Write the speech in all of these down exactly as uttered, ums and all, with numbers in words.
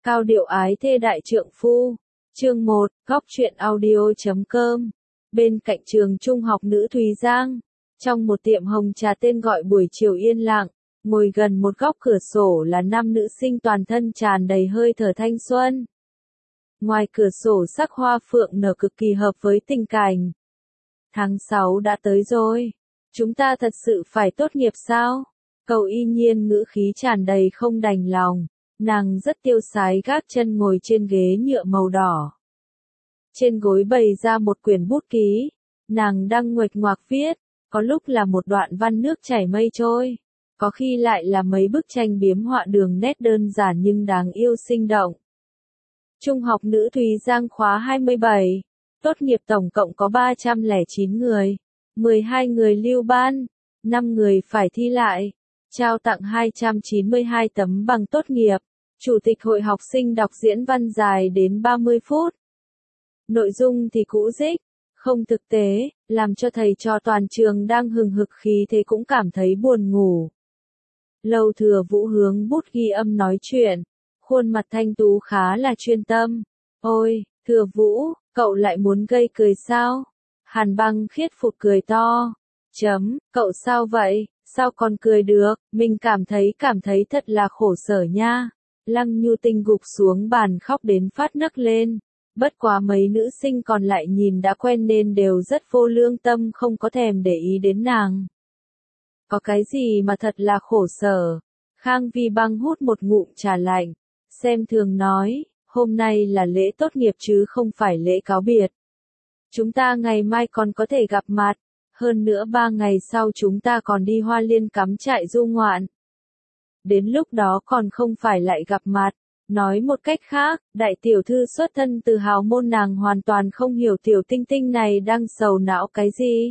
Cao điệu ái thê đại trượng phu. Chương một, góc truyện audio.com. Bên cạnh trường trung học nữ Thùy Giang, trong một tiệm hồng trà tên gọi buổi chiều yên lặng, ngồi gần một góc cửa sổ là năm nữ sinh toàn thân tràn đầy hơi thở thanh xuân. Ngoài cửa sổ sắc hoa phượng nở cực kỳ hợp với tình cảnh. Tháng sáu đã tới rồi. Chúng ta thật sự phải tốt nghiệp sao? Cậu Y Nhiên ngữ khí tràn đầy không đành lòng. Nàng rất tiêu sái gác chân ngồi trên ghế nhựa màu đỏ. Trên gối bày ra một quyển bút ký. Nàng đang nguệch ngoạc viết. Có lúc là một đoạn văn nước chảy mây trôi. Có khi lại là mấy bức tranh biếm họa đường nét đơn giản nhưng đáng yêu sinh động. Trung học nữ Thùy Giang khóa hai mươi bảy. Tốt nghiệp tổng cộng có ba trăm lẻ chín người. mười hai người lưu ban. năm người phải thi lại. Trao tặng hai trăm chín mươi hai tấm bằng tốt nghiệp. Chủ tịch hội học sinh đọc diễn văn dài đến ba mươi phút. Nội dung thì cũ rích, không thực tế, làm cho thầy trò toàn trường đang hừng hực khí thế cũng cảm thấy buồn ngủ. Lâu Thừa Vũ hướng bút ghi âm nói chuyện, khuôn mặt thanh tú khá là chuyên tâm. Ôi, Thừa Vũ, cậu lại muốn gây cười sao? Hàn Băng Khiết phụt cười to. Chấm, cậu sao vậy? Sao còn cười được? Mình cảm thấy cảm thấy thật là khổ sở nha. Lăng Nhu Tinh gục xuống bàn khóc đến phát nấc lên. Bất quá mấy nữ sinh còn lại nhìn đã quen nên đều rất vô lương tâm không có thèm để ý đến nàng. Có cái gì mà thật là khổ sở? Khang Vi Băng hút một ngụm trà lạnh. Xem thường nói, hôm nay là lễ tốt nghiệp chứ không phải lễ cáo biệt. Chúng ta ngày mai còn có thể gặp mặt. Hơn nữa ba ngày sau chúng ta còn đi Hoa Liên cắm trại du ngoạn. Đến lúc đó còn không phải lại gặp mặt. Nói một cách khác, đại tiểu thư xuất thân từ hào môn nàng hoàn toàn không hiểu tiểu tinh tinh này đang sầu não cái gì.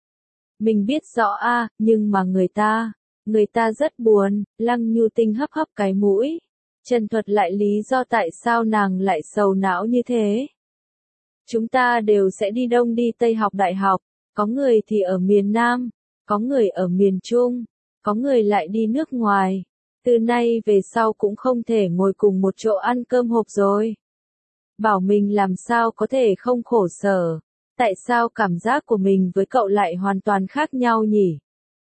Mình biết rõ a, nhưng mà người ta, người ta rất buồn. Lăng Nhu Tinh hấp hấp cái mũi. Trần thuật lại lý do tại sao nàng lại sầu não như thế. Chúng ta đều sẽ đi Đông đi Tây học đại học. Có người thì ở miền Nam, có người ở miền Trung, có người lại đi nước ngoài. Từ nay về sau cũng không thể ngồi cùng một chỗ ăn cơm hộp rồi. Bảo mình làm sao có thể không khổ sở. Tại sao cảm giác của mình với cậu lại hoàn toàn khác nhau nhỉ?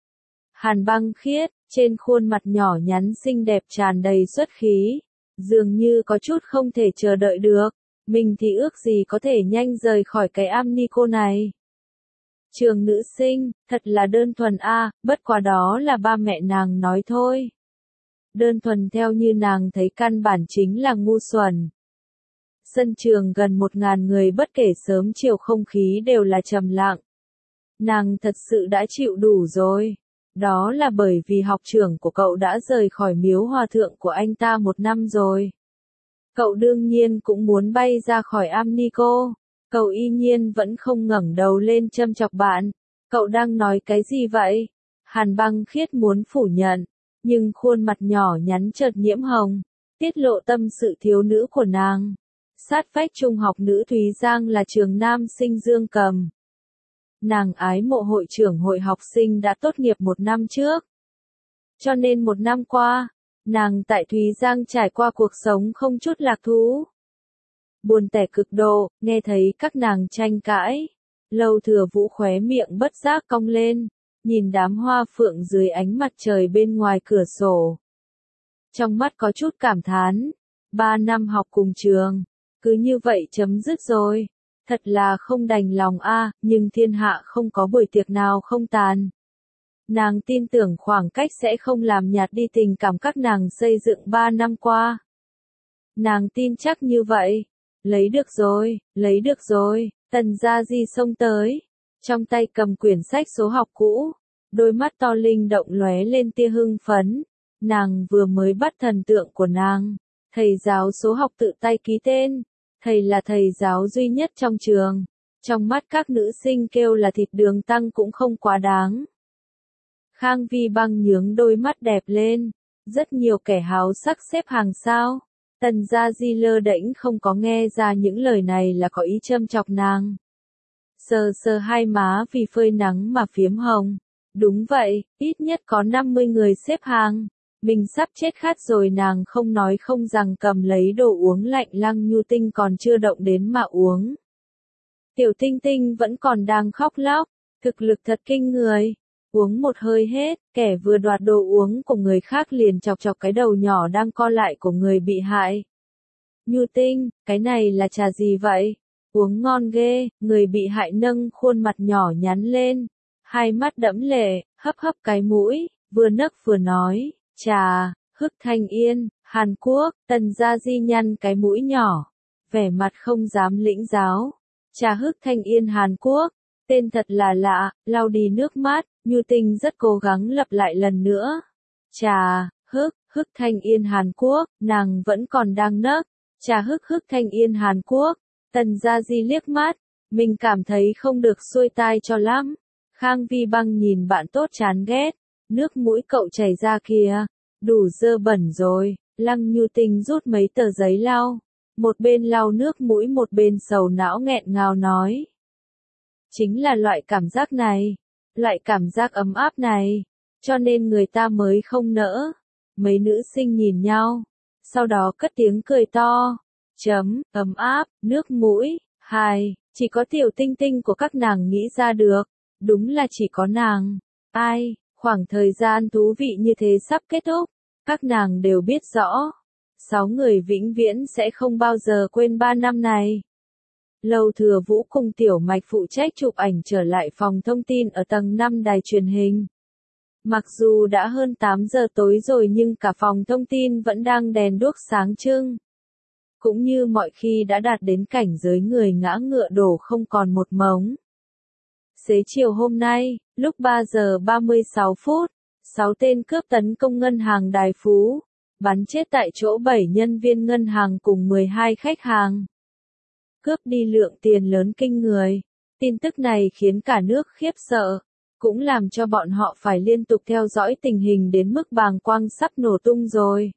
Hàn Băng Khiết, trên khuôn mặt nhỏ nhắn xinh đẹp tràn đầy xuất khí. Dường như có chút không thể chờ đợi được. Mình thì ước gì có thể nhanh rời khỏi cái am ni cô này. Trường nữ sinh, thật là đơn thuần a, à, bất quá đó là ba mẹ nàng nói thôi. Đơn thuần theo như nàng thấy căn bản chính là ngu xuẩn. Sân trường gần một ngàn người bất kể sớm chiều không khí đều là trầm lặng. Nàng thật sự đã chịu đủ rồi. Đó là bởi vì học trưởng của cậu đã rời khỏi miếu hòa thượng của anh ta một năm rồi. Cậu đương nhiên cũng muốn bay ra khỏi am ni cô. Cậu Y Nhiên vẫn không ngẩng đầu lên châm chọc bạn. Cậu đang nói cái gì vậy? Hàn Băng Khiết muốn phủ nhận. Nhưng khuôn mặt nhỏ nhắn chợt nhiễm hồng. Tiết lộ tâm sự thiếu nữ của nàng. Sát vách trung học nữ Thùy Giang là trường nam sinh Dương Cầm. Nàng ái mộ hội trưởng hội học sinh đã tốt nghiệp một năm trước. Cho nên một năm qua, nàng tại Thùy Giang trải qua cuộc sống không chút lạc thú. Buồn tẻ cực độ, nghe thấy các nàng tranh cãi. Lâu Thừa Vũ khóe miệng bất giác cong lên, nhìn đám hoa phượng dưới ánh mặt trời bên ngoài cửa sổ. Trong mắt có chút cảm thán, ba năm học cùng trường, cứ như vậy chấm dứt rồi. Thật là không đành lòng a, à, nhưng thiên hạ không có buổi tiệc nào không tàn. Nàng tin tưởng khoảng cách sẽ không làm nhạt đi tình cảm các nàng xây dựng ba năm qua. Nàng tin chắc như vậy. Lấy được rồi, lấy được rồi, Tần Gia Di xông tới. Trong tay cầm quyển sách số học cũ. Đôi mắt to linh động lóe lên tia hưng phấn. Nàng vừa mới bắt thần tượng của nàng. Thầy giáo số học tự tay ký tên. Thầy là thầy giáo duy nhất trong trường. Trong mắt các nữ sinh kêu là thịt đường tăng cũng không quá đáng. Khang Vi Băng nhướng đôi mắt đẹp lên. Rất nhiều kẻ háo sắc xếp hàng sao. Tần Gia Di lơ đễnh không có nghe ra những lời này là có ý châm chọc nàng. Sờ sờ hai má vì phơi nắng mà phiếm hồng. Đúng vậy, ít nhất có năm mươi người xếp hàng. Mình sắp chết khát rồi, nàng không nói không rằng cầm lấy đồ uống lạnh, Lăng Nhu Tinh còn chưa động đến mà uống. Tiểu Tinh Tinh vẫn còn đang khóc lóc, thực lực thật kinh người. Uống một hơi hết, kẻ vừa đoạt đồ uống của người khác liền chọc chọc cái đầu nhỏ đang co lại của người bị hại. Nhu Tinh, cái này là trà gì vậy? Uống ngon ghê, người bị hại nâng khuôn mặt nhỏ nhắn lên, hai mắt đẫm lệ, hấp hấp cái mũi, vừa nấc vừa nói, trà, Hức Thanh Yên, Hàn Quốc. Tần Gia Di nhăn cái mũi nhỏ, vẻ mặt không dám lĩnh giáo. Trà Hức Thanh Yên Hàn Quốc, tên thật là lạ, lau đi nước mắt, Nhu Tinh rất cố gắng lặp lại lần nữa. Trà, Hức, Hức Thanh Yên Hàn Quốc, nàng vẫn còn đang nấc. Trà Hức Hức Thanh Yên Hàn Quốc. Tần Gia Di liếc mắt, mình cảm thấy không được xuôi tai cho lắm. Khang Vi Băng nhìn bạn tốt chán ghét, nước mũi cậu chảy ra kìa, đủ dơ bẩn rồi. Lăng Nhu Tinh rút mấy tờ giấy lau, một bên lau nước mũi một bên sầu não nghẹn ngào nói. Chính là loại cảm giác này, loại cảm giác ấm áp này, cho nên người ta mới không nỡ. Mấy nữ sinh nhìn nhau, sau đó cất tiếng cười to. Chấm, ấm áp, nước mũi, hai, chỉ có Tiểu Tinh Tinh của các nàng nghĩ ra được, đúng là chỉ có nàng. Ai, khoảng thời gian thú vị như thế sắp kết thúc, các nàng đều biết rõ. Sáu người vĩnh viễn sẽ không bao giờ quên ba năm này. Lâu Thừa Vũ cùng Tiểu Mạch phụ trách chụp ảnh trở lại phòng thông tin ở tầng năm đài truyền hình. Mặc dù đã hơn tám giờ tối rồi nhưng cả phòng thông tin vẫn đang đèn đuốc sáng trưng. Cũng như mọi khi đã đạt đến cảnh giới người ngã ngựa đổ không còn một mống. Xế chiều hôm nay, lúc ba giờ ba mươi sáu phút, sáu tên cướp tấn công ngân hàng Đài Phú, bắn chết tại chỗ bảy nhân viên ngân hàng cùng mười hai khách hàng. Cướp đi lượng tiền lớn kinh người. Tin tức này khiến cả nước khiếp sợ, cũng làm cho bọn họ phải liên tục theo dõi tình hình đến mức bàng quang sắp nổ tung rồi.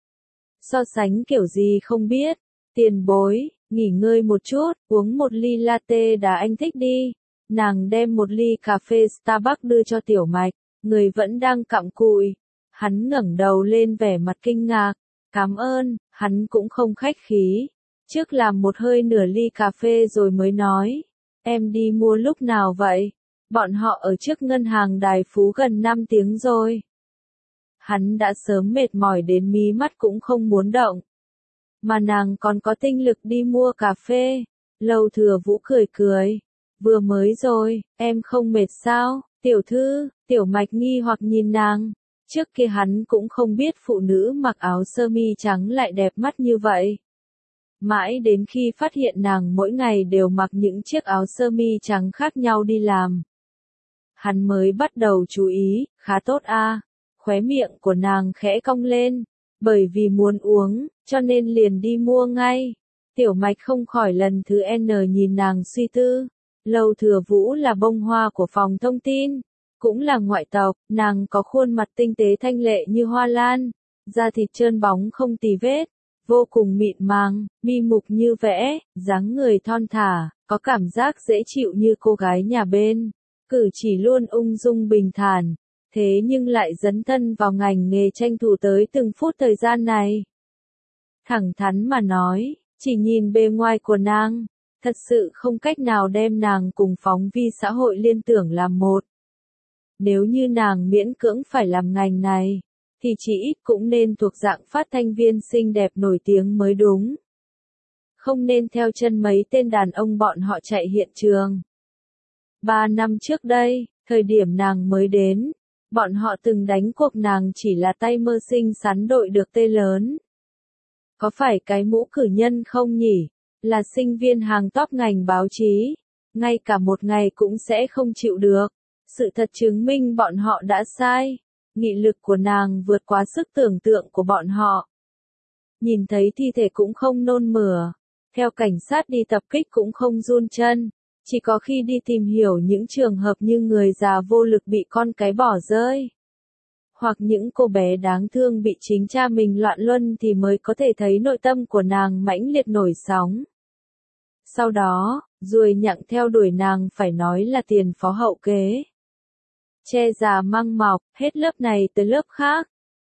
So sánh kiểu gì không biết, tiền bối, nghỉ ngơi một chút, uống một ly latte đá anh thích đi. Nàng đem một ly cà phê Starbucks đưa cho Tiểu Mạch, người vẫn đang cặm cụi. Hắn ngẩng đầu lên vẻ mặt kinh ngạc, cảm ơn, hắn cũng không khách khí. Trước làm một hơi nửa ly cà phê rồi mới nói, em đi mua lúc nào vậy? Bọn họ ở trước ngân hàng Đài Phú gần năm tiếng rồi. Hắn đã sớm mệt mỏi đến mí mắt cũng không muốn động. Mà nàng còn có tinh lực đi mua cà phê. Lâu Thừa Vũ cười cười. Vừa mới rồi, em không mệt sao? Tiểu thư, Tiểu Mạch nghi hoặc nhìn nàng. Trước kia hắn cũng không biết phụ nữ mặc áo sơ mi trắng lại đẹp mắt như vậy. Mãi đến khi phát hiện nàng mỗi ngày đều mặc những chiếc áo sơ mi trắng khác nhau đi làm. Hắn mới bắt đầu chú ý, khá tốt a. À. Khóe miệng của nàng khẽ cong lên, bởi vì muốn uống, cho nên liền đi mua ngay. Tiểu Mạch không khỏi lần thứ N nhìn nàng suy tư. Lâu Thừa Vũ là bông hoa của phòng thông tin, cũng là ngoại tộc, nàng có khuôn mặt tinh tế thanh lệ như hoa lan, da thịt trơn bóng không tì vết, vô cùng mịn màng, mi mục như vẽ, dáng người thon thả, có cảm giác dễ chịu như cô gái nhà bên, cử chỉ luôn ung dung bình thản, thế nhưng lại dấn thân vào ngành nghề tranh thủ tới từng phút thời gian này. Thẳng thắn mà nói, chỉ nhìn bề ngoài của nàng, thật sự không cách nào đem nàng cùng phóng viên xã hội liên tưởng làm một. Nếu như nàng miễn cưỡng phải làm ngành này, thì chỉ ít cũng nên thuộc dạng phát thanh viên xinh đẹp nổi tiếng mới đúng. Không nên theo chân mấy tên đàn ông bọn họ chạy hiện trường. Ba năm trước đây, thời điểm nàng mới đến, bọn họ từng đánh cuộc nàng chỉ là tay mơ xinh xắn đội được tê lớn. Có phải cái mũ cử nhân không nhỉ? Là sinh viên hàng top ngành báo chí, ngay cả một ngày cũng sẽ không chịu được. Sự thật chứng minh bọn họ đã sai. Nghị lực của nàng vượt quá sức tưởng tượng của bọn họ. Nhìn thấy thi thể cũng không nôn mửa. Theo cảnh sát đi tập kích cũng không run chân. Chỉ có khi đi tìm hiểu những trường hợp như người già vô lực bị con cái bỏ rơi. Hoặc những cô bé đáng thương bị chính cha mình loạn luân thì mới có thể thấy nội tâm của nàng mãnh liệt nổi sóng. Sau đó, ruồi nhặng theo đuổi nàng phải nói là tiền phó hậu kế. Che già măng mọc, hết lớp này tới lớp khác.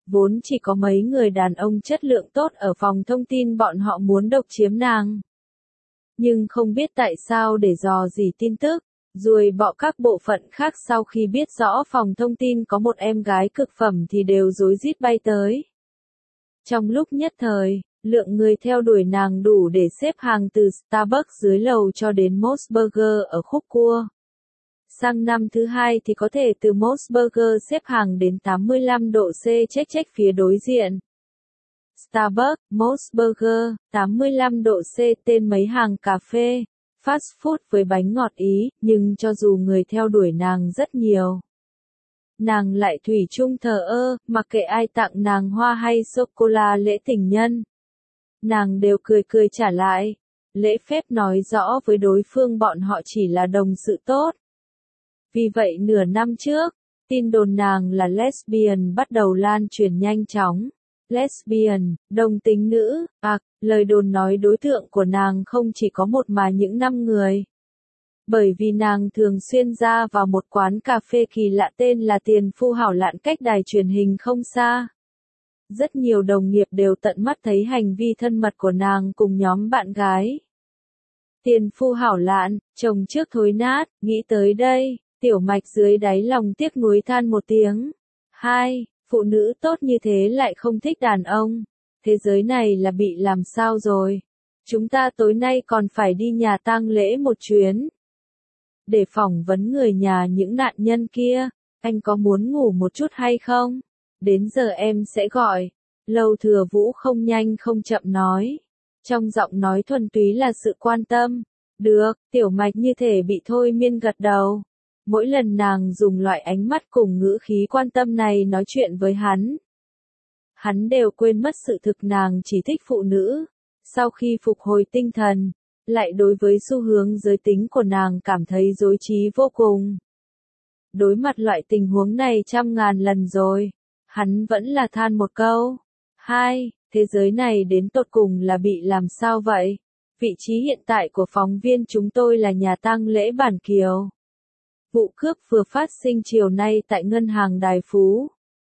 Vốn chỉ có mấy người đàn ông chất lượng tốt ở phòng thông tin bọn họ muốn độc chiếm nàng. Nhưng không biết tại sao để dò dỉ tin tức, ruồi bọ các bộ phận khác sau khi biết rõ phòng thông tin có một em gái cực phẩm thì đều rối rít bay tới. Trong lúc nhất thời, lượng người theo đuổi nàng đủ để xếp hàng từ Starbucks dưới lầu cho đến Mos Burger ở khúc cua. Sang năm thứ hai thì có thể từ Mos Burger xếp hàng đến tám mươi lăm độ C check check phía đối diện. Starbucks, Mos Burger, tám mươi lăm độ C tên mấy hàng cà phê, fast food với bánh ngọt Ý, nhưng cho dù người theo đuổi nàng rất nhiều, nàng lại thủy chung thờ ơ, mặc kệ ai tặng nàng hoa hay sô-cô-la lễ tình nhân. Nàng đều cười cười trả lại, lễ phép nói rõ với đối phương bọn họ chỉ là đồng sự tốt. Vì vậy nửa năm trước, tin đồn nàng là lesbian bắt đầu lan truyền nhanh chóng. Lesbian, đồng tính nữ, à, lời đồn nói đối tượng của nàng không chỉ có một mà những năm người. Bởi vì nàng thường xuyên ra vào một quán cà phê kỳ lạ tên là Tiền Phu Hảo Lạn cách đài truyền hình không xa. Rất nhiều đồng nghiệp đều tận mắt thấy hành vi thân mật của nàng cùng nhóm bạn gái. Tiền Phu Hảo Lạn, chồng trước thối nát, nghĩ tới đây, Tiểu Mạch dưới đáy lòng tiếc nuối than một tiếng. Hai, phụ nữ tốt như thế lại không thích đàn ông. Thế giới này là bị làm sao rồi? Chúng ta tối nay còn phải đi nhà tang lễ một chuyến. Để phỏng vấn người nhà những nạn nhân kia, anh có muốn ngủ một chút hay không? Đến giờ em sẽ gọi. Lâu Thừa Vũ không nhanh không chậm nói. Trong giọng nói thuần túy là sự quan tâm. Được, Tiểu Mạch như thể bị thôi miên gật đầu. Mỗi lần nàng dùng loại ánh mắt cùng ngữ khí quan tâm này nói chuyện với hắn, hắn đều quên mất sự thực nàng chỉ thích phụ nữ. Sau khi phục hồi tinh thần, lại đối với xu hướng giới tính của nàng cảm thấy rối trí vô cùng. Đối mặt loại tình huống này trăm ngàn lần rồi, hắn vẫn là than một câu. Hai, thế giới này đến tột cùng là bị làm sao vậy? Vị trí hiện tại của phóng viên chúng tôi là nhà tang lễ Bản Kiều. Vụ cướp vừa phát sinh chiều nay tại ngân hàng Đài Phú.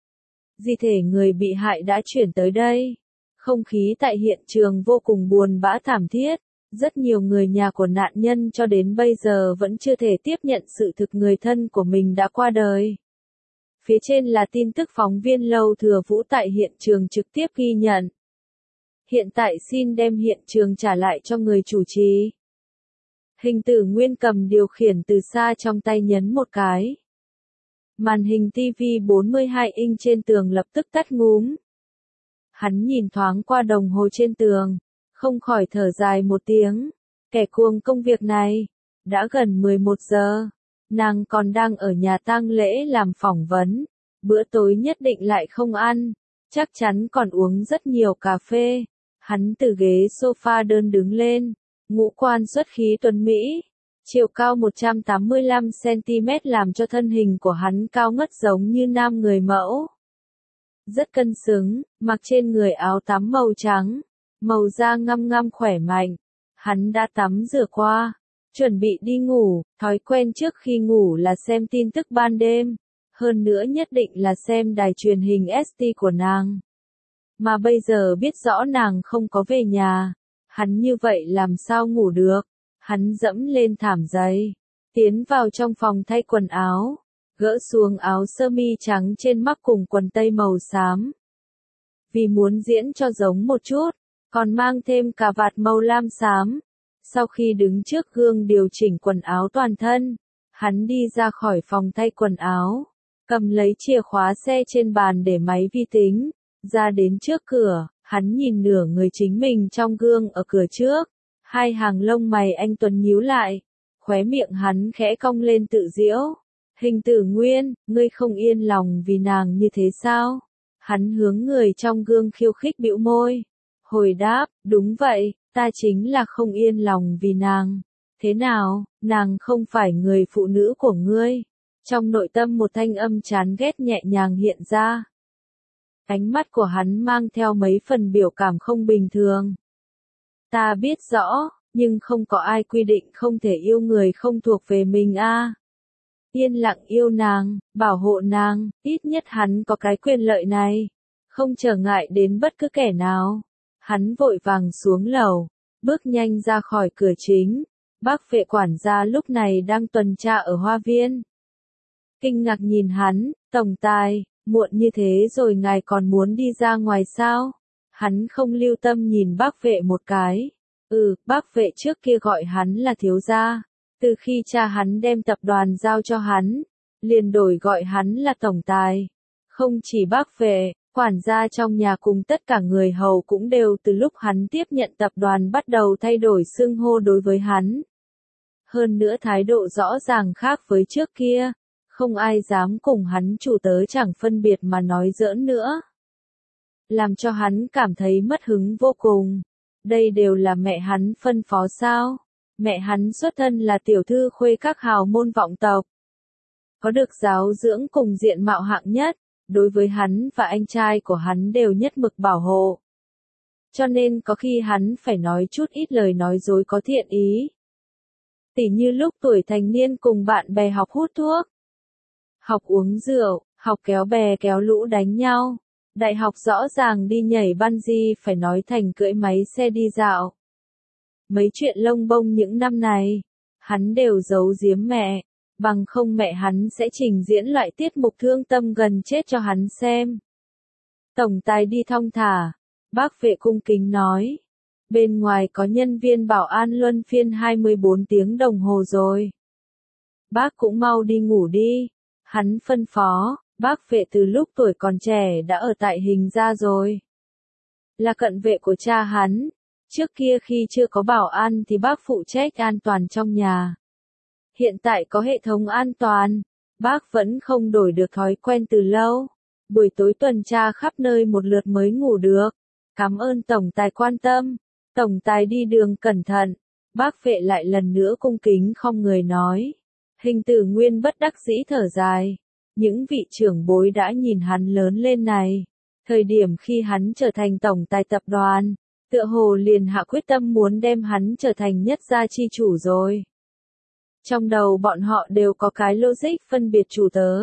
Di thể người bị hại đã chuyển tới đây. Không khí tại hiện trường vô cùng buồn bã thảm thiết. Rất nhiều người nhà của nạn nhân cho đến bây giờ vẫn chưa thể tiếp nhận sự thực người thân của mình đã qua đời. Phía trên là tin tức phóng viên Lâu Thừa Vũ tại hiện trường trực tiếp ghi nhận. Hiện tại xin đem hiện trường trả lại cho người chủ trì. Hình tử Nguyên cầm điều khiển từ xa trong tay nhấn một cái. Màn hình ti vi bốn mươi hai inch trên tường lập tức tắt ngúm. Hắn nhìn thoáng qua đồng hồ trên tường, không khỏi thở dài một tiếng. Kẻ cuồng công việc này, đã gần mười một giờ, nàng còn đang ở nhà tang lễ làm phỏng vấn, bữa tối nhất định lại không ăn, chắc chắn còn uống rất nhiều cà phê. Hắn từ ghế sofa đơn đứng lên, ngũ quan xuất khí tuấn Mỹ, chiều cao một trăm tám mươi lăm xăng-ti-mét làm cho thân hình của hắn cao ngất giống như nam người mẫu. Rất cân xứng, mặc trên người áo tắm màu trắng, màu da ngăm ngăm khỏe mạnh. Hắn đã tắm rửa qua, chuẩn bị đi ngủ, thói quen trước khi ngủ là xem tin tức ban đêm, hơn nữa nhất định là xem đài truyền hình ét tê của nàng. Mà bây giờ biết rõ nàng không có về nhà, hắn như vậy làm sao ngủ được. Hắn dẫm lên thảm giày, tiến vào trong phòng thay quần áo, gỡ xuống áo sơ mi trắng trên mắc cùng quần tây màu xám. Vì muốn diễn cho giống một chút, còn mang thêm cà vạt màu lam xám. Sau khi đứng trước gương điều chỉnh quần áo toàn thân, hắn đi ra khỏi phòng thay quần áo, cầm lấy chìa khóa xe trên bàn để máy vi tính, ra đến trước cửa, hắn nhìn nửa người chính mình trong gương ở cửa trước, hai hàng lông mày anh tuấn nhíu lại, khóe miệng hắn khẽ cong lên tự giễu. Hình tử Nguyên, ngươi không yên lòng vì nàng như thế sao? Hắn hướng người trong gương khiêu khích bĩu môi. Hồi đáp, đúng vậy, ta chính là không yên lòng vì nàng. Thế nào, nàng không phải người phụ nữ của ngươi? Trong nội tâm một thanh âm chán ghét nhẹ nhàng hiện ra. Ánh mắt của hắn mang theo mấy phần biểu cảm không bình thường. Ta biết rõ, nhưng không có ai quy định không thể yêu người không thuộc về mình a. À. Yên lặng yêu nàng, bảo hộ nàng, ít nhất hắn có cái quyền lợi này. không trở ngại đến bất cứ kẻ nào. Hắn vội vàng xuống lầu, bước nhanh ra khỏi cửa chính. Bác vệ quản gia lúc này đang tuần tra ở hoa viên. Kinh ngạc nhìn hắn, tổng tài, muộn như thế rồi ngài còn muốn đi ra ngoài sao? Hắn không lưu tâm nhìn bác vệ một cái. Ừ, bác vệ trước kia gọi hắn là thiếu gia. Từ khi cha hắn đem tập đoàn giao cho hắn, liền đổi gọi hắn là tổng tài. Không chỉ bác vệ, quản gia trong nhà cùng tất cả người hầu cũng đều từ lúc hắn tiếp nhận tập đoàn bắt đầu thay đổi xưng hô đối với hắn. Hơn nữa thái độ rõ ràng khác với trước kia, không ai dám cùng hắn chủ tớ chẳng phân biệt mà nói giỡn nữa. Làm cho hắn cảm thấy mất hứng vô cùng. Đây đều là mẹ hắn phân phó sao? Mẹ hắn xuất thân là tiểu thư khuê các hào môn vọng tộc. Có được giáo dưỡng cùng diện mạo hạng nhất, đối với hắn và anh trai của hắn đều nhất mực bảo hộ. Cho nên có khi hắn phải nói chút ít lời nói dối có thiện ý. Tỉ như lúc tuổi thành niên cùng bạn bè học hút thuốc, học uống rượu, học kéo bè kéo lũ đánh nhau. Đại học rõ ràng đi nhảy bungee phải nói thành cưỡi máy xe đi dạo. Mấy chuyện lông bông những năm này, hắn đều giấu giếm mẹ, bằng không mẹ hắn sẽ trình diễn loại tiết mục thương tâm gần chết cho hắn xem. Tổng tài đi thong thả, bác vệ cung kính nói. Bên ngoài có nhân viên bảo an luân phiên hai mươi bốn tiếng đồng hồ rồi. Bác cũng mau đi ngủ đi. Hắn phân phó, bác vệ từ lúc tuổi còn trẻ đã ở tại Hình Gia rồi. Là cận vệ của cha hắn. Trước kia khi chưa có bảo an thì bác phụ trách an toàn trong nhà. Hiện tại có hệ thống an toàn, bác vẫn không đổi được thói quen từ lâu. Buổi tối tuần tra khắp nơi một lượt mới ngủ được. Cảm ơn tổng tài quan tâm. Tổng tài đi đường cẩn thận. Bác vệ lại lần nữa cung kính không người nói. Hình Tử Nguyên bất đắc dĩ thở dài. Những vị trưởng bối đã nhìn hắn lớn lên này. Thời điểm khi hắn trở thành tổng tài tập đoàn, tựa hồ liền hạ quyết tâm muốn đem hắn trở thành nhất gia chi chủ rồi. Trong đầu bọn họ đều có cái logic phân biệt chủ tớ.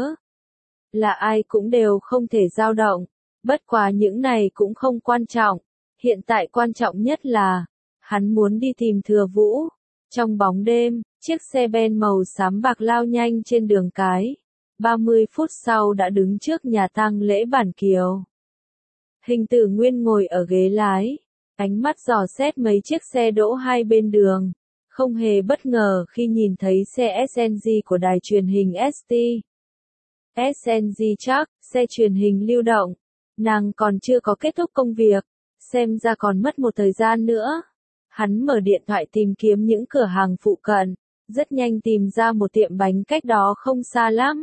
Là ai cũng đều không thể dao động. Bất quá những này cũng không quan trọng. Hiện tại quan trọng nhất là, hắn muốn đi tìm Thừa Vũ. Trong bóng đêm, chiếc xe ben màu xám bạc lao nhanh trên đường cái. ba mươi phút sau đã đứng trước nhà tang lễ Bản Kiều. Hình Tử Nguyên ngồi ở ghế lái, ánh mắt dò xét mấy chiếc xe đỗ hai bên đường. Không hề bất ngờ khi nhìn thấy xe ét en giê của đài truyền hình ét tê. ét en giê chắc, xe truyền hình lưu động. Nàng còn chưa có kết thúc công việc, xem ra còn mất một thời gian nữa. Hắn mở điện thoại tìm kiếm những cửa hàng phụ cận, rất nhanh tìm ra một tiệm bánh cách đó không xa lắm.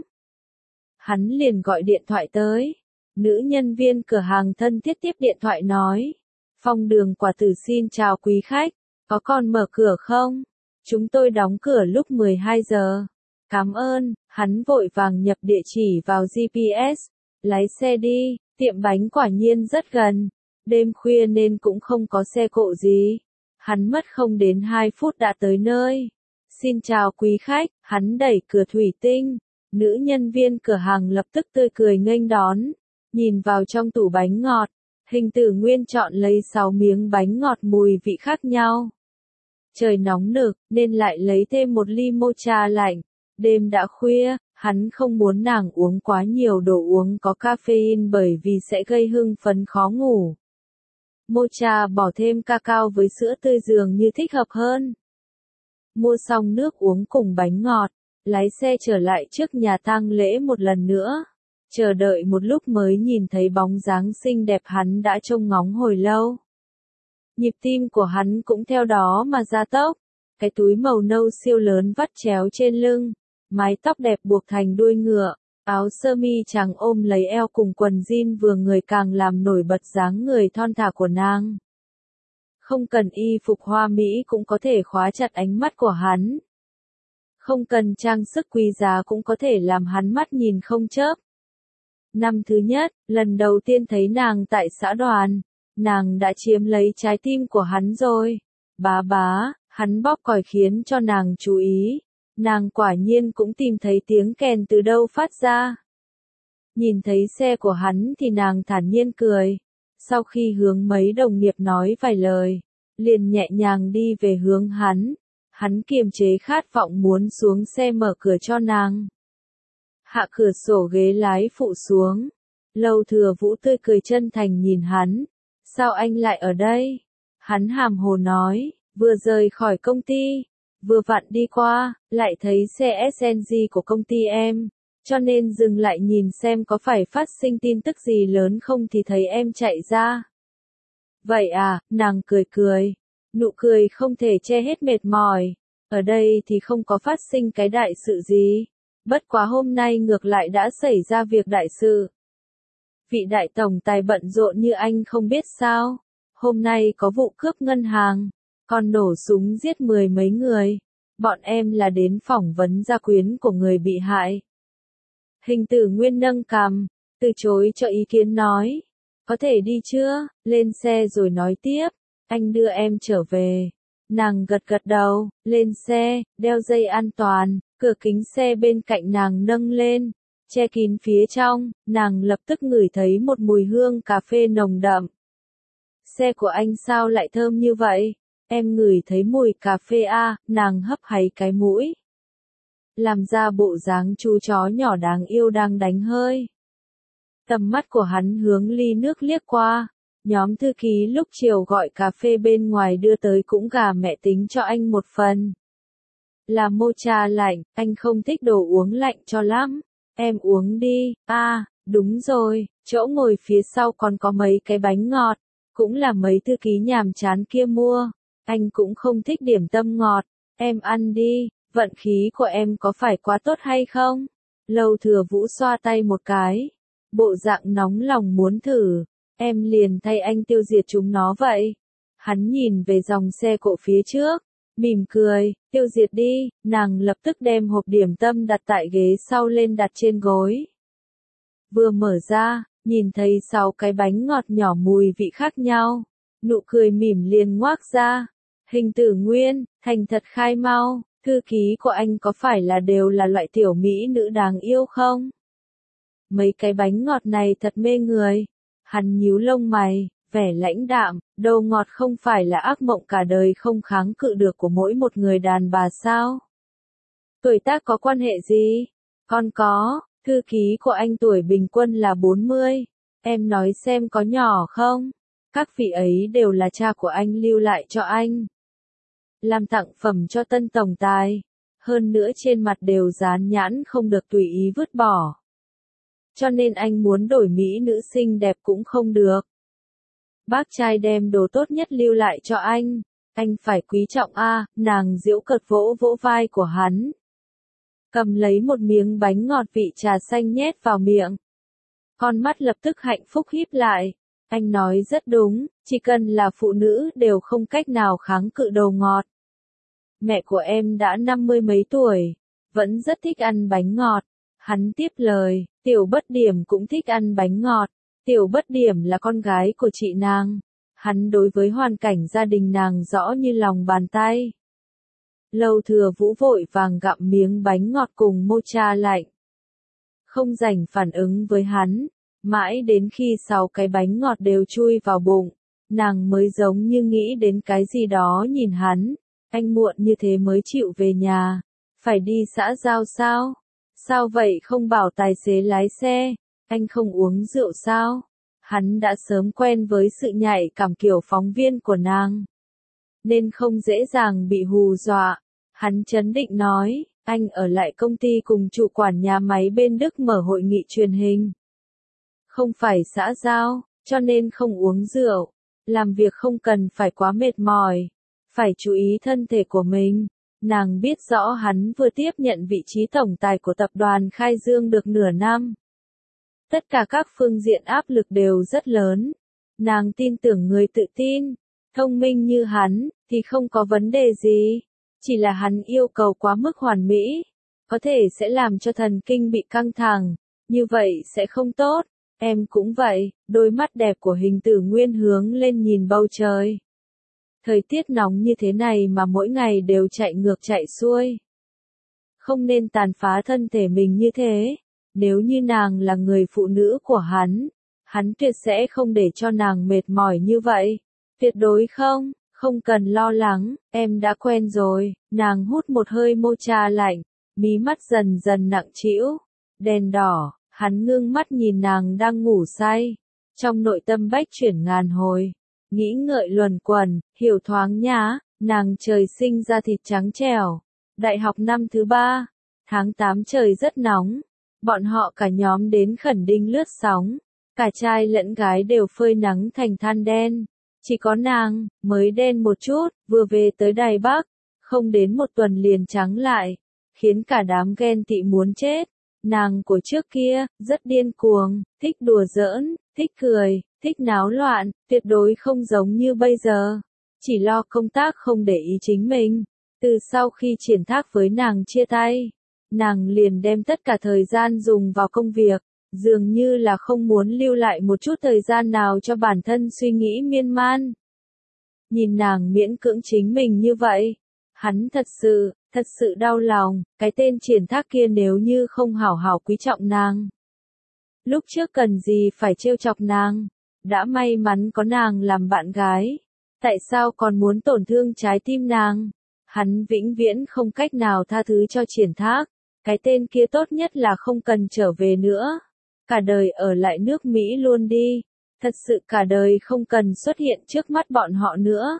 Hắn liền gọi điện thoại tới. Nữ nhân viên cửa hàng thân thiết tiếp điện thoại nói. Phong Đường Quả Tử xin chào quý khách, có còn mở cửa không? Chúng tôi đóng cửa lúc mười hai giờ. Cảm ơn, hắn vội vàng nhập địa chỉ vào giê pê ét. Lái xe đi, tiệm bánh quả nhiên rất gần. Đêm khuya nên cũng không có xe cộ gì. Hắn mất không đến hai phút đã tới nơi. Xin chào quý khách, hắn đẩy cửa thủy tinh. Nữ nhân viên cửa hàng lập tức tươi cười nghênh đón. Nhìn vào trong tủ bánh ngọt, Hình Tử Nguyên chọn lấy sáu miếng bánh ngọt mùi vị khác nhau. Trời nóng nực, nên lại lấy thêm một ly mocha lạnh. Đêm đã khuya, hắn không muốn nàng uống quá nhiều đồ uống có caffeine bởi vì sẽ gây hưng phấn khó ngủ. Mocha bỏ thêm cacao với sữa tươi dường như thích hợp hơn. Mua xong nước uống cùng bánh ngọt, lái xe trở lại trước nhà tang lễ một lần nữa. Chờ đợi một lúc mới nhìn thấy bóng dáng xinh đẹp hắn đã trông ngóng hồi lâu. Nhịp tim của hắn cũng theo đó mà gia tốc. Cái túi màu nâu siêu lớn vắt chéo trên lưng, mái tóc đẹp buộc thành đuôi ngựa, áo sơ mi trắng ôm lấy eo cùng quần jean vừa người càng làm nổi bật dáng người thon thả của nàng. Không cần y phục hoa mỹ cũng có thể khóa chặt ánh mắt của hắn. Không cần trang sức quý giá cũng có thể làm hắn mắt nhìn không chớp. Năm thứ nhất, lần đầu tiên thấy nàng tại xã đoàn, nàng đã chiếm lấy trái tim của hắn rồi. Bá bá, hắn bóp còi khiến cho nàng chú ý. Nàng quả nhiên cũng tìm thấy tiếng kèn từ đâu phát ra. Nhìn thấy xe của hắn thì nàng thản nhiên cười. Sau khi hướng mấy đồng nghiệp nói vài lời, liền nhẹ nhàng đi về hướng hắn. Hắn kiềm chế khát vọng muốn xuống xe mở cửa cho nàng. Hạ cửa sổ ghế lái phụ xuống. Lâu Thừa Vũ tươi cười chân thành nhìn hắn. Sao anh lại ở đây? Hắn hàm hồ nói, vừa rời khỏi công ty, vừa vặn đi qua, lại thấy xe ét en giê của công ty em, cho nên dừng lại nhìn xem có phải phát sinh tin tức gì lớn không thì thấy em chạy ra. Vậy à, nàng cười cười, nụ cười không thể che hết mệt mỏi, ở đây thì không có phát sinh cái đại sự gì, bất quá hôm nay ngược lại đã xảy ra việc đại sự. Vị đại tổng tài bận rộn như anh không biết sao, hôm nay có vụ cướp ngân hàng, còn nổ súng giết mười mấy người, bọn em là đến phỏng vấn gia quyến của người bị hại. Hình Tử Nguyên nâng cằm, từ chối cho ý kiến nói, có thể đi chưa, lên xe rồi nói tiếp, anh đưa em trở về. Nàng gật gật đầu, lên xe, đeo dây an toàn, cửa kính xe bên cạnh nàng nâng lên, che kín phía trong, nàng lập tức ngửi thấy một mùi hương cà phê nồng đậm. Xe của anh sao lại thơm như vậy? Em ngửi thấy mùi cà phê à, nàng hấp háy cái mũi. Làm ra bộ dáng chú chó nhỏ đáng yêu đang đánh hơi. Tầm mắt của hắn hướng ly nước liếc qua. Nhóm thư ký lúc chiều gọi cà phê bên ngoài đưa tới cũng gà mẹ tính cho anh một phần. Là mocha lạnh, anh không thích đồ uống lạnh cho lắm. Em uống đi, à, đúng rồi, chỗ ngồi phía sau còn có mấy cái bánh ngọt, cũng là mấy thư ký nhàm chán kia mua. Anh cũng không thích điểm tâm ngọt, em ăn đi, vận khí của em có phải quá tốt hay không? Lâu Thừa Vũ xoa tay một cái, bộ dạng nóng lòng muốn thử, em liền thay anh tiêu diệt chúng nó vậy. Hắn nhìn về dòng xe cộ phía trước, mỉm cười, tiêu diệt đi, nàng lập tức đem hộp điểm tâm đặt tại ghế sau lên đặt trên gối. Vừa mở ra, nhìn thấy sáu cái bánh ngọt nhỏ mùi vị khác nhau, nụ cười mỉm liền ngoác ra. Hình Tử Nguyên, thành thật khai mau, thư ký của anh có phải là đều là loại tiểu mỹ nữ đáng yêu không? Mấy cái bánh ngọt này thật mê người. Hắn nhíu lông mày, vẻ lãnh đạm, đồ ngọt không phải là ác mộng cả đời không kháng cự được của mỗi một người đàn bà sao? Tuổi tác có quan hệ gì? Con có, thư ký của anh tuổi bình quân là bốn mươi. Em nói xem có nhỏ không? Các vị ấy đều là cha của anh lưu lại cho anh. Làm tặng phẩm cho tân tổng tài. Hơn nữa trên mặt đều dán nhãn không được tùy ý vứt bỏ. Cho nên anh muốn đổi mỹ nữ xinh đẹp cũng không được. Bác trai đem đồ tốt nhất lưu lại cho anh. Anh phải quý trọng a, nàng giễu cợt vỗ vỗ vai của hắn. Cầm lấy một miếng bánh ngọt vị trà xanh nhét vào miệng. Con mắt lập tức hạnh phúc híp lại. Anh nói rất đúng, chỉ cần là phụ nữ đều không cách nào kháng cự đồ ngọt. Mẹ của em đã năm mươi mấy tuổi, vẫn rất thích ăn bánh ngọt. Hắn tiếp lời, Tiểu Bất Điểm cũng thích ăn bánh ngọt. Tiểu Bất Điểm là con gái của chị nàng. Hắn đối với hoàn cảnh gia đình nàng rõ như lòng bàn tay. Lâu Thừa Vũ vội vàng gặm miếng bánh ngọt cùng mocha lạnh. Không rảnh phản ứng với hắn. Mãi đến khi sáu cái bánh ngọt đều chui vào bụng, nàng mới giống như nghĩ đến cái gì đó nhìn hắn. Anh muộn như thế mới chịu về nhà. Phải đi xã giao sao? Sao vậy không bảo tài xế lái xe? Anh không uống rượu sao? Hắn đã sớm quen với sự nhạy cảm kiểu phóng viên của nàng, nên không dễ dàng bị hù dọa. Hắn trấn định nói, anh ở lại công ty cùng chủ quản nhà máy bên Đức mở hội nghị truyền hình. Không phải xã giao, cho nên không uống rượu. Làm việc không cần phải quá mệt mỏi. Phải chú ý thân thể của mình. Nàng biết rõ hắn vừa tiếp nhận vị trí tổng tài của tập đoàn Khai Dương được nửa năm. Tất cả các phương diện áp lực đều rất lớn. Nàng tin tưởng người tự tin, thông minh như hắn, thì không có vấn đề gì. Chỉ là hắn yêu cầu quá mức hoàn mỹ. Có thể sẽ làm cho thần kinh bị căng thẳng. Như vậy sẽ không tốt. Em cũng vậy, đôi mắt đẹp của Hình Tử Nguyên hướng lên nhìn bầu trời. Thời tiết nóng như thế này mà mỗi ngày đều chạy ngược chạy xuôi. Không nên tàn phá thân thể mình như thế. Nếu như nàng là người phụ nữ của hắn, hắn tuyệt sẽ không để cho nàng mệt mỏi như vậy. Tuyệt đối không, không cần lo lắng, em đã quen rồi. Nàng hút một hơi mocha lạnh, mí mắt dần dần nặng trĩu. Đèn đỏ, hắn ngưng mắt nhìn nàng đang ngủ say. Trong nội tâm bách chuyển ngàn hồi, nghĩ ngợi luẩn quẩn, hiểu thoáng nhá, nàng trời sinh ra thịt trắng trẻo. Đại học năm thứ ba, tháng tám trời rất nóng, bọn họ cả nhóm đến Khẩn Đinh lướt sóng, cả trai lẫn gái đều phơi nắng thành than đen. Chỉ có nàng, mới đen một chút, vừa về tới Đài Bắc, không đến một tuần liền trắng lại, khiến cả đám ghen tị muốn chết. Nàng của trước kia, rất điên cuồng, thích đùa giỡn, thích cười, thích náo loạn, tuyệt đối không giống như bây giờ. Chỉ lo công tác không để ý chính mình. Từ sau khi Triển Thác với nàng chia tay, nàng liền đem tất cả thời gian dùng vào công việc, dường như là không muốn lưu lại một chút thời gian nào cho bản thân suy nghĩ miên man. Nhìn nàng miễn cưỡng chính mình như vậy, hắn thật sự, thật sự đau lòng, cái tên Triển Thác kia nếu như không hảo hảo quý trọng nàng. Lúc trước cần gì phải trêu chọc nàng, đã may mắn có nàng làm bạn gái, tại sao còn muốn tổn thương trái tim nàng? Hắn vĩnh viễn không cách nào tha thứ cho Triển Thác, cái tên kia tốt nhất là không cần trở về nữa. Cả đời ở lại nước Mỹ luôn đi, thật sự cả đời không cần xuất hiện trước mắt bọn họ nữa.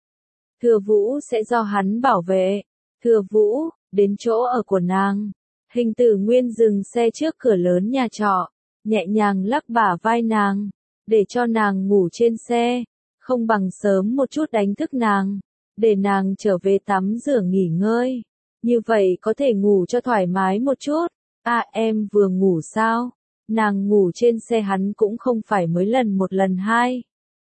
Thừa Vũ sẽ do hắn bảo vệ. Thừa Vũ, đến chỗ ở của nàng. Hình Tử Nguyên dừng xe trước cửa lớn nhà trọ, nhẹ nhàng lắc bả vai nàng, để cho nàng ngủ trên xe, không bằng sớm một chút đánh thức nàng, để nàng trở về tắm rửa nghỉ ngơi. Như vậy có thể ngủ cho thoải mái một chút. À em vừa ngủ sao? Nàng ngủ trên xe hắn cũng không phải mới lần một lần hai.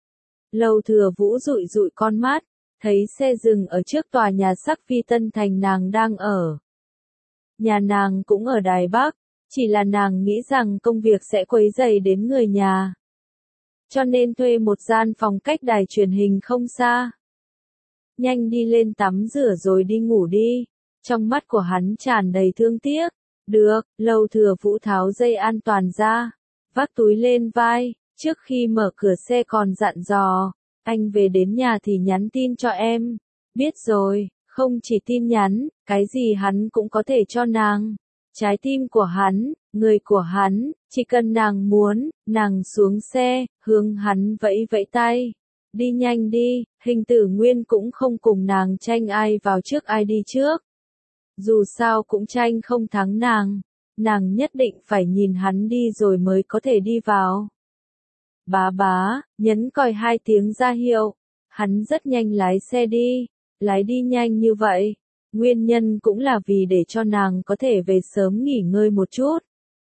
Lâu Thừa Vũ dụi dụi con mắt, thấy xe dừng ở trước tòa nhà Sắc Phi Tân Thành nàng đang ở. Nhà nàng cũng ở Đài Bắc, chỉ là nàng nghĩ rằng công việc sẽ quấy rầy đến người nhà. Cho nên thuê một gian phòng cách đài truyền hình không xa. Nhanh đi lên tắm rửa rồi đi ngủ đi. Trong mắt của hắn tràn đầy thương tiếc. Được, Lâu Thừa Vũ tháo dây an toàn ra, vác túi lên vai, trước khi mở cửa xe còn dặn dò, anh về đến nhà thì nhắn tin cho em. Biết rồi, không chỉ tin nhắn, cái gì hắn cũng có thể cho nàng. Trái tim của hắn, người của hắn, chỉ cần nàng muốn, nàng xuống xe, hướng hắn vẫy vẫy tay. Đi nhanh đi, Hình Tử Nguyên cũng không cùng nàng tranh ai vào trước ai đi trước. Dù sao cũng tranh không thắng nàng, nàng nhất định phải nhìn hắn đi rồi mới có thể đi vào. Bá bá, nhấn còi hai tiếng ra hiệu, hắn rất nhanh lái xe đi, lái đi nhanh như vậy, nguyên nhân cũng là vì để cho nàng có thể về sớm nghỉ ngơi một chút.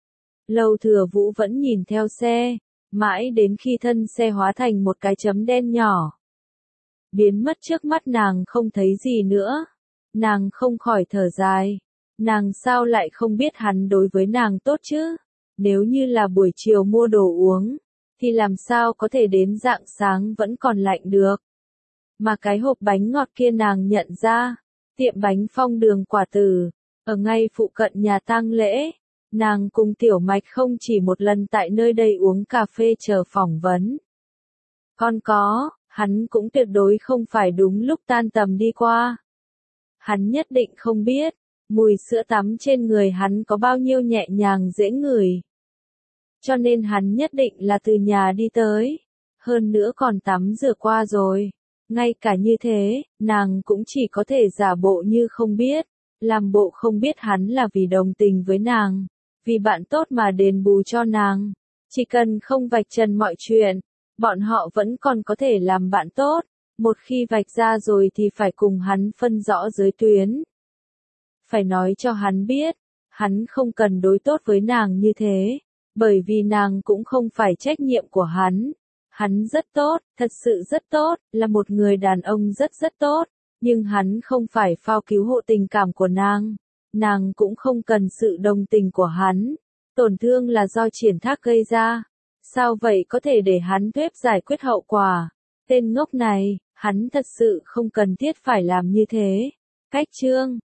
Lâu Thừa Vũ vẫn nhìn theo xe, mãi đến khi thân xe hóa thành một cái chấm đen nhỏ, biến mất trước mắt nàng không thấy gì nữa. Nàng không khỏi thở dài, nàng sao lại không biết hắn đối với nàng tốt chứ? Nếu như là buổi chiều mua đồ uống, thì làm sao có thể đến rạng sáng vẫn còn lạnh được? Mà cái hộp bánh ngọt kia nàng nhận ra, tiệm bánh Phong Đường Quả Tử, ở ngay phụ cận nhà tang lễ. Nàng cùng Tiểu Mạch không chỉ một lần tại nơi đây uống cà phê chờ phỏng vấn. Còn có, hắn cũng tuyệt đối không phải đúng lúc tan tầm đi qua. Hắn nhất định không biết, mùi sữa tắm trên người hắn có bao nhiêu nhẹ nhàng dễ ngửi. Cho nên hắn nhất định là từ nhà đi tới, hơn nữa còn tắm rửa qua rồi. Ngay cả như thế, nàng cũng chỉ có thể giả bộ như không biết, làm bộ không biết hắn là vì đồng tình với nàng, vì bạn tốt mà đền bù cho nàng. Chỉ cần không vạch trần mọi chuyện, bọn họ vẫn còn có thể làm bạn tốt. Một khi vạch ra rồi thì phải cùng hắn phân rõ giới tuyến. Phải nói cho hắn biết, hắn không cần đối tốt với nàng như thế, bởi vì nàng cũng không phải trách nhiệm của hắn. Hắn rất tốt, thật sự rất tốt, là một người đàn ông rất rất tốt, nhưng hắn không phải phao cứu hộ tình cảm của nàng. Nàng cũng không cần sự đồng tình của hắn. Tổn thương là do Triển Thác gây ra. Sao vậy có thể để hắn thuyết giải quyết hậu quả? Tên ngốc này, hắn thật sự không cần thiết phải làm như thế. Cách chương